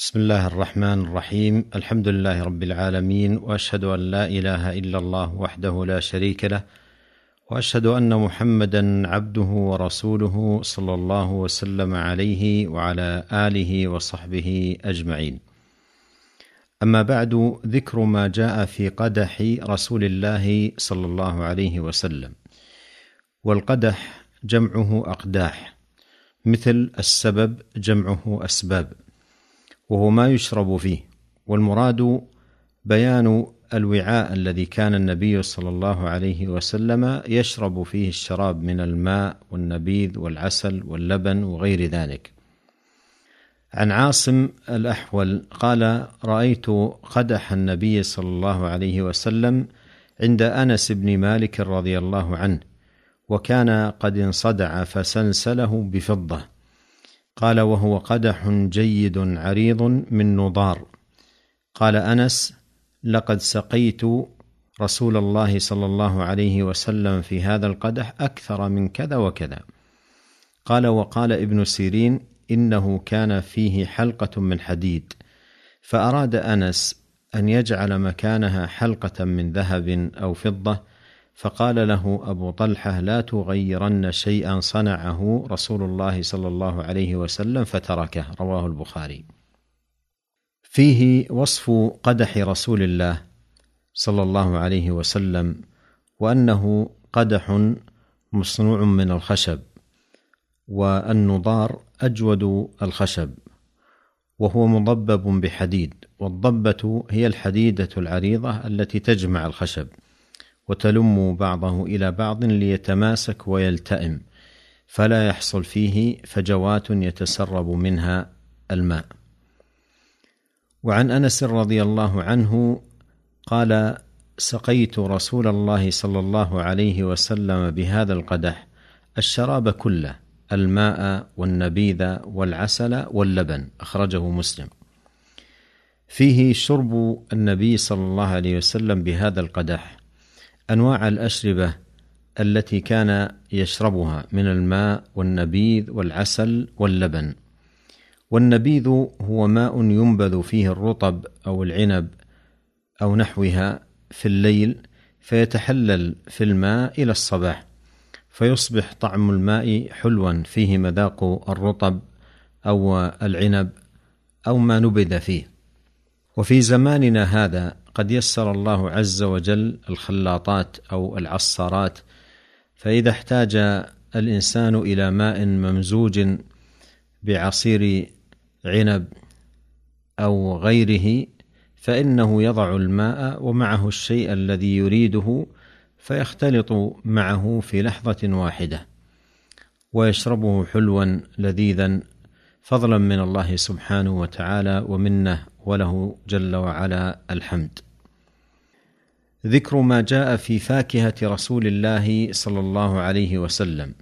بسم الله الرحمن الرحيم. الحمد لله رب العالمين، وأشهد أن لا إله إلا الله وحده لا شريك له، وأشهد أن محمدا عبده ورسوله صلى الله وسلم عليه وعلى آله وصحبه أجمعين. أما بعد، ذكر ما جاء في قدح رسول الله صلى الله عليه وسلم. والقدح جمعه أقداح، مثل السبب جمعه أسباب، وهو ما يشرب فيه. والمراد بيان الوعاء الذي كان النبي صلى الله عليه وسلم يشرب فيه الشراب من الماء والنبيذ والعسل واللبن وغير ذلك. عن عاصم الأحول قال: رأيت قدح النبي صلى الله عليه وسلم عند أنس بن مالك رضي الله عنه، وكان قد انصدع فسلسله بفضة. قال: وهو قدح جيد عريض من نضار. قال أنس: لقد سقيت رسول الله صلى الله عليه وسلم في هذا القدح أكثر من كذا وكذا. قال: وقال ابن سيرين: إنه كان فيه حلقة من حديد، فأراد أنس أن يجعل مكانها حلقة من ذهب أو فضة، فقال له أبو طلحة: لا تغيرن شيئا صنعه رسول الله صلى الله عليه وسلم، فتركه. رواه البخاري. فيه وصف قدح رسول الله صلى الله عليه وسلم، وأنه قدح مصنوع من الخشب، والنضار أجود الخشب، وهو مضبب بحديد. والضبة هي الحديدة العريضة التي تجمع الخشب وتلم بعضه إلى بعض ليتماسك ويلتئم، فلا يحصل فيه فجوات يتسرب منها الماء. وعن أنس رضي الله عنه قال: سقيت رسول الله صلى الله عليه وسلم بهذا القدح الشراب كله، الماء والنبيذ والعسل واللبن. أخرجه مسلم. فيه شرب النبي صلى الله عليه وسلم بهذا القدح أنواع الأشربة التي كان يشربها من الماء والنبيذ والعسل واللبن. والنبيذ هو ماء ينبذ فيه الرطب أو العنب أو نحوها في الليل، فيتحلل في الماء إلى الصباح، فيصبح طعم الماء حلوا، فيه مذاق الرطب أو العنب أو ما نبذ فيه. وفي زماننا هذا قد يسر الله عز وجل الخلاطات أو العصارات، فإذا احتاج الإنسان إلى ماء ممزوج بعصير عنب أو غيره، فإنه يضع الماء ومعه الشيء الذي يريده، فيختلط معه في لحظة واحدة ويشربه حلوا لذيذا، فضلا من الله سبحانه وتعالى ومنه، وله جل وعلا الحمد. ذكر ما جاء في فاكهة رسول الله صلى الله عليه وسلم.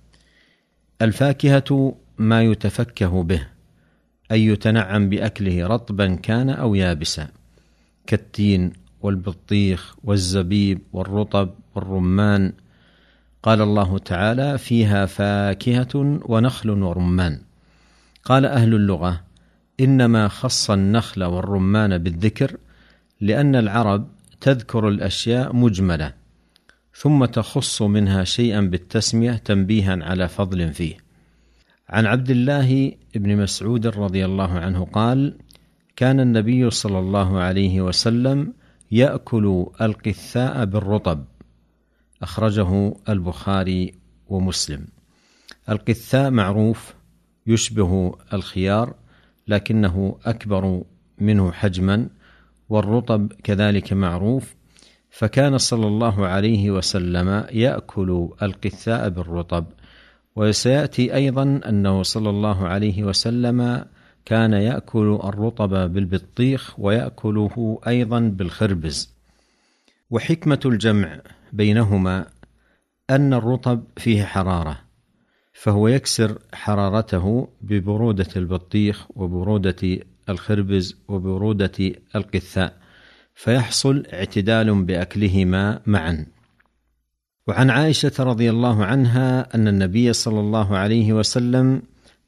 الفاكهة ما يتفكه به، أي يتنعم بأكله رطبا كان أو يابسا، كالتين والبطيخ والزبيب والرطب والرمان. قال الله تعالى: فيها فاكهة ونخل ورمان. قال أهل اللغة: إنما خص النخل والرمان بالذكر لأن العرب تذكر الأشياء مجملة ثم تخص منها شيئا بالتسمية تنبيها على فضل فيه. عن عبد الله بن مسعود رضي الله عنه قال: كان النبي صلى الله عليه وسلم يأكل القثاء بالرطب. أخرجه البخاري ومسلم. القثاء معروف، يشبه الخيار لكنه أكبر منه حجما، والرطب كذلك معروف، فكان صلى الله عليه وسلم يأكل القثاء بالرطب. وسيأتي أيضا أنه صلى الله عليه وسلم كان يأكل الرطب بالبطيخ ويأكله أيضا بالخربز. وحكمة الجمع بينهما أن الرطب فيه حرارة، فهو يكسر حرارته ببرودة البطيخ وبرودة الخربز وبرودة القثاء، فيحصل اعتدال بأكلهما معا. وعن عائشة رضي الله عنها أن النبي صلى الله عليه وسلم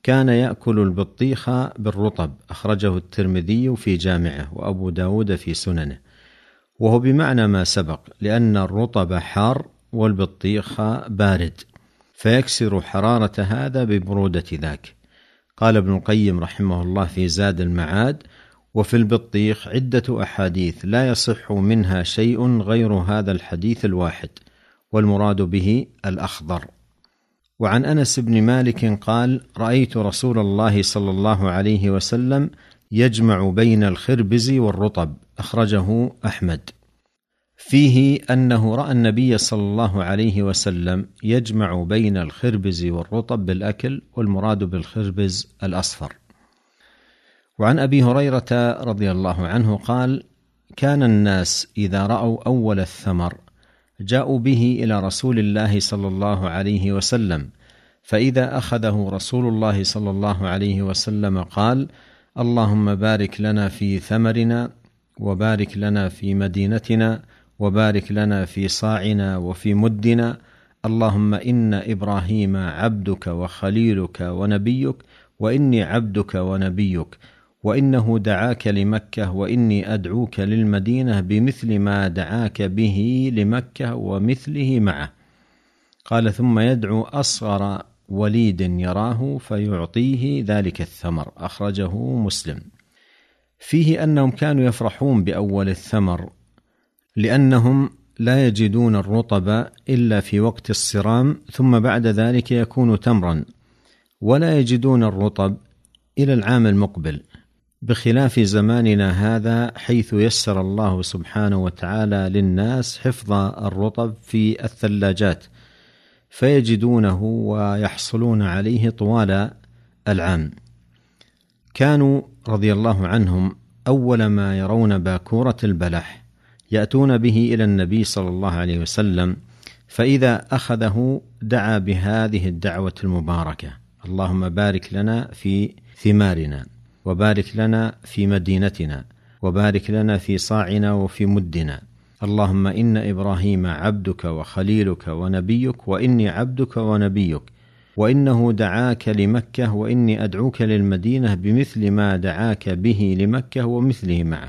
كان يأكل البطيخ بالرطب، أخرجه الترمذي في جامعه وأبو داود في سننه، وهو بمعنى ما سبق، لأن الرطب حار والبطيخ بارد، فيكسر حرارة هذا ببرودة ذاك. قال ابن القيم رحمه الله في زاد المعاد: وفي البطيخ عدة أحاديث لا يصح منها شيء غير هذا الحديث الواحد، والمراد به الأخضر. وعن أنس بن مالك قال: رأيت رسول الله صلى الله عليه وسلم يجمع بين الخربز والرطب، أخرجه أحمد. فيه أنه رأى النبي صلى الله عليه وسلم يجمع بين الخربز والرطب بالأكل، والمراد بالخربز الأصفر. وعن أبي هريرة رضي الله عنه قال: كان الناس إذا رأوا أول الثمر جاءوا به إلى رسول الله صلى الله عليه وسلم، فإذا أخذه رسول الله صلى الله عليه وسلم قال: اللهم بارك لنا في ثمرنا، وبارك لنا في مدينتنا، وبارك لنا في صاعنا وفي مدنا، اللهم إن إبراهيم عبدك وخليلك ونبيك، وإني عبدك ونبيك، وإنه دعاك لمكة، وإني أدعوك للمدينة بمثل ما دعاك به لمكة ومثله معه. قال: ثم يدعو أصغر وليد يراه فيعطيه ذلك الثمر، أخرجه مسلم. فيه أنهم كانوا يفرحون بأول الثمر، لأنهم لا يجدون الرطب إلا في وقت الصرام، ثم بعد ذلك يكون تمرا، ولا يجدون الرطب إلى العام المقبل، بخلاف زماننا هذا، حيث يسر الله سبحانه وتعالى للناس حفظ الرطب في الثلاجات، فيجدونه ويحصلون عليه طوال العام. كانوا رضي الله عنهم أول ما يرون باكورة البلح يأتون به إلى النبي صلى الله عليه وسلم، فإذا أخذه دعا بهذه الدعوة المباركة: اللهم بارك لنا في ثمارنا، وبارك لنا في مدينتنا، وبارك لنا في صاعنا وفي مدنا، اللهم إن إبراهيم عبدك وخليلك ونبيك، وإني عبدك ونبيك، وإنه دعاك لمكة، وإني أدعوك للمدينة بمثل ما دعاك به لمكة ومثله معه.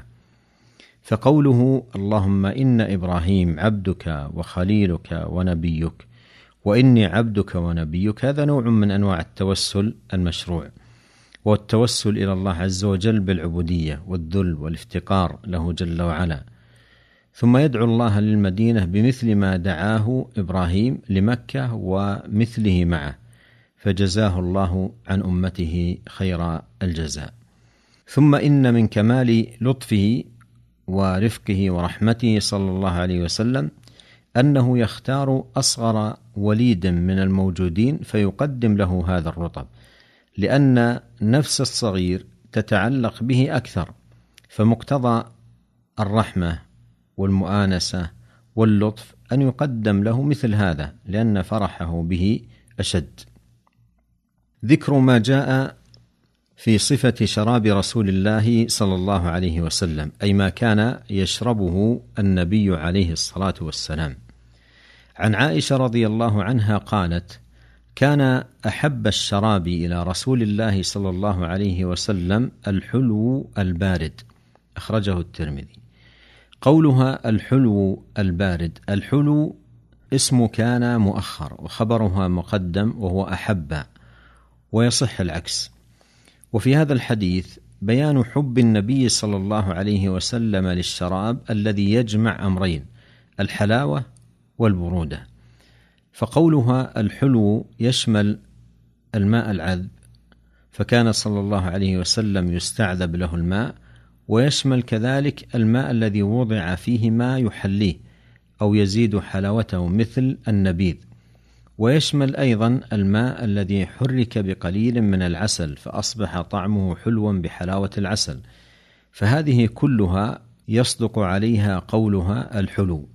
فقوله اللهم إن إبراهيم عبدك وخليلك ونبيك، وإني عبدك ونبيك، هذا نوع من أنواع التوسل المشروع، والتوسل إلى الله عز وجل بالعبودية والذل والافتقار له جل وعلا. ثم يدعو الله للمدينة بمثل ما دعاه إبراهيم لمكة ومثله معه، فجزاه الله عن أمته خير الجزاء. ثم إن من كمال لطفه ورفقه ورحمته صلى الله عليه وسلم أنه يختار أصغر وليد من الموجودين فيقدم له هذا الرطب، لأن نفس الصغير تتعلق به أكثر، فمقتضى الرحمة والمؤانسة واللطف أن يقدم له مثل هذا، لأن فرحه به أشد. ذكر ما جاء في صفة شراب رسول الله صلى الله عليه وسلم، أي ما كان يشربه النبي عليه الصلاة والسلام. عن عائشة رضي الله عنها قالت: كان أحب الشراب إلى رسول الله صلى الله عليه وسلم الحلو البارد، أخرجه الترمذي. قولها الحلو البارد، الحلو اسم كان مؤخر وخبرها مقدم وهو أحب، ويصح العكس. وفي هذا الحديث بيان حب النبي صلى الله عليه وسلم للشراب الذي يجمع أمرين: الحلاوة والبرودة. فقولها الحلو يشمل الماء العذب، فكان صلى الله عليه وسلم يستعذب له الماء، ويشمل كذلك الماء الذي وضع فيه ما يحليه أو يزيد حلاوته مثل النبيذ، ويشمل أيضا الماء الذي حرك بقليل من العسل فأصبح طعمه حلوا بحلاوة العسل، فهذه كلها يصدق عليها قولها الحلو.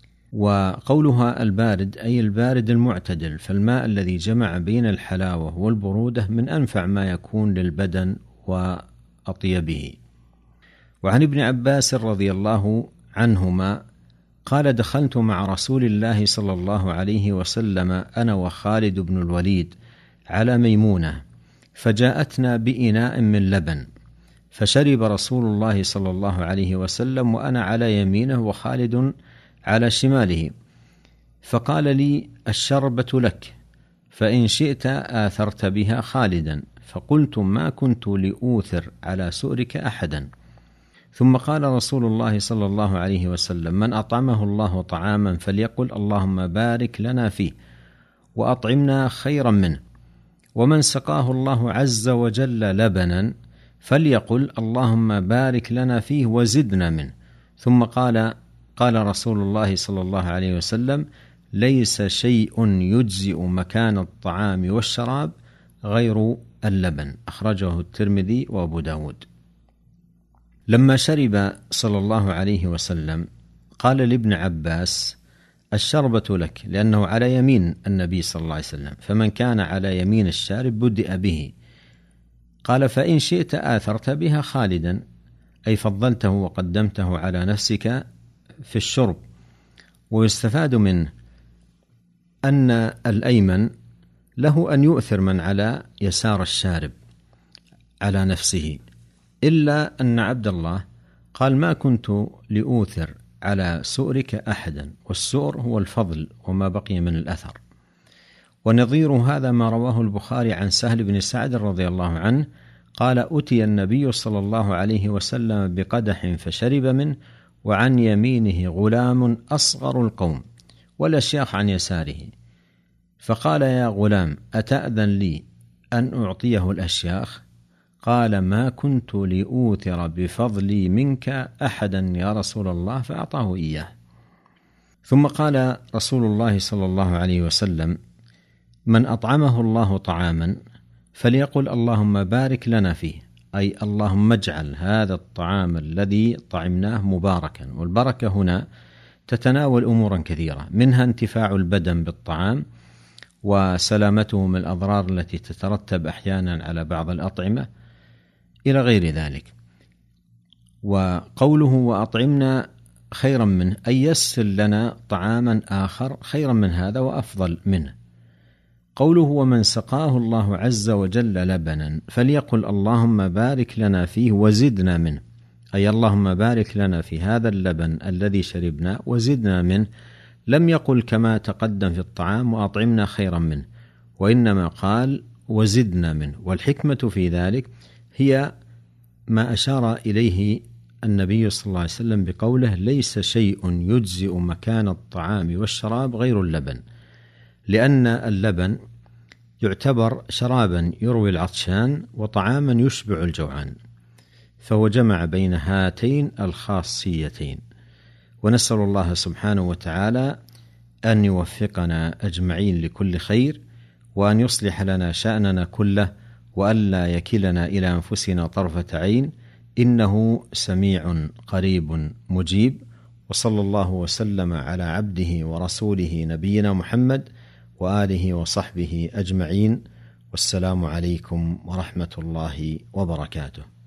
وقولها البارد أي البارد المعتدل، فالماء الذي جمع بين الحلاوة والبرودة من أنفع ما يكون للبدن وأطيبه. وعن ابن عباس رضي الله عنهما قال: دخلت مع رسول الله صلى الله عليه وسلم أنا وخالد بن الوليد على ميمونة، فجاءتنا بإناء من لبن، فشرب رسول الله صلى الله عليه وسلم وأنا على يمينه وخالد على شماله، فقال لي: الشربة لك، فإن شئت آثرت بها خالدا. فقلت: ما كنت لأوثر على سؤرك أحدا. ثم قال رسول الله صلى الله عليه وسلم: من أطعمه الله طعاما فليقل اللهم بارك لنا فيه وأطعمنا خيرا منه، ومن سقاه الله عز وجل لبنا فليقل اللهم بارك لنا فيه وزدنا منه. ثم قال رسول الله صلى الله عليه وسلم: ليس شيء يجزئ مكان الطعام والشراب غير اللبن. أخرجه الترمذي وأبو داود. لما شرب صلى الله عليه وسلم قال لابن عباس: الشربة لك، لأنه على يمين النبي صلى الله عليه وسلم، فمن كان على يمين الشارب بدأ به. قال: فإن شئت آثرت بها خالدا، أي فضلته وقدمته على نفسك في الشرب. ويستفاد منه أن الأيمن له أن يؤثر من على يسار الشارب على نفسه، إلا أن عبد الله قال: ما كنت لأوثر على سؤرك أحدا، والسؤر هو الفضل وما بقي من الأثر. ونظير هذا ما رواه البخاري عن سهل بن سعد رضي الله عنه قال: أتي النبي صلى الله عليه وسلم بقدح فشرب منه، وعن يمينه غلام أصغر القوم والأشياخ عن يساره، فقال: يا غلام، أتأذن لي أن أعطيه الأشياخ؟ قال: ما كنت لأوثر بفضلي منك أحدا يا رسول الله، فأعطاه إياه. ثم قال رسول الله صلى الله عليه وسلم: من أطعمه الله طعاما فليقل اللهم بارك لنا فيه، أي اللهم اجعل هذا الطعام الذي طعمناه مباركا. والبركة هنا تتناول أمورا كثيرة، منها انتفاع البدن بالطعام وسلامته من الأضرار التي تترتب أحيانا على بعض الأطعمة إلى غير ذلك. وقوله وأطعمنا خيرا منه، أي يسر لنا طعاما آخر خيرا من هذا وأفضل منه. قوله ومن سقاه الله عز وجل لبنا فليقل اللهم بارك لنا فيه وزدنا منه، أي اللهم بارك لنا في هذا اللبن الذي شربنا وزدنا منه. لم يقل كما تقدم في الطعام وأطعمنا خيرا منه، وإنما قال وزدنا منه. والحكمة في ذلك هي ما أشار إليه النبي صلى الله عليه وسلم بقوله: ليس شيء يجزئ مكان الطعام والشراب غير اللبن، لأن اللبن يعتبر شرابا يروي العطشان وطعاما يشبع الجوعان، فهو جمع بين هاتين الخاصيتين. ونسأل الله سبحانه وتعالى أن يوفقنا أجمعين لكل خير، وأن يصلح لنا شأننا كله، وألا يكلنا إلى أنفسنا طرفة عين، إنه سميع قريب مجيب. وصلى الله وسلم على عبده ورسوله نبينا محمد وآله وصحبه أجمعين، والسلام عليكم ورحمة الله وبركاته.